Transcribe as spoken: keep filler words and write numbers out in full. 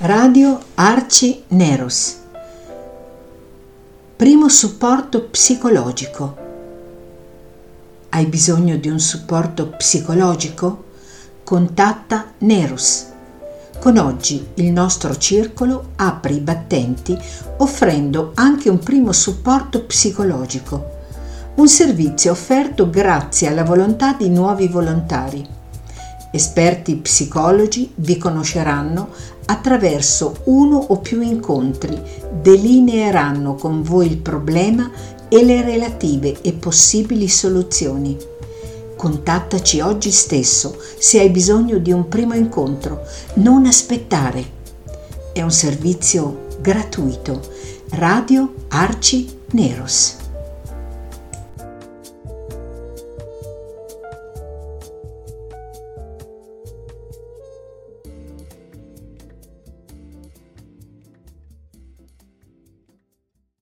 Radio Arci Neros. Primo supporto psicologico. Hai bisogno di un supporto psicologico? Contatta Nerus. Con oggi il nostro circolo apre i battenti offrendo anche un primo supporto psicologico, un servizio offerto grazie alla volontà di nuovi volontari. Esperti psicologi vi conosceranno attraverso uno o più incontri, delineeranno con voi il problema e le relative e possibili soluzioni. Contattaci oggi stesso se hai bisogno di un primo incontro. Non aspettare. È un servizio gratuito. Radio Arci Neros.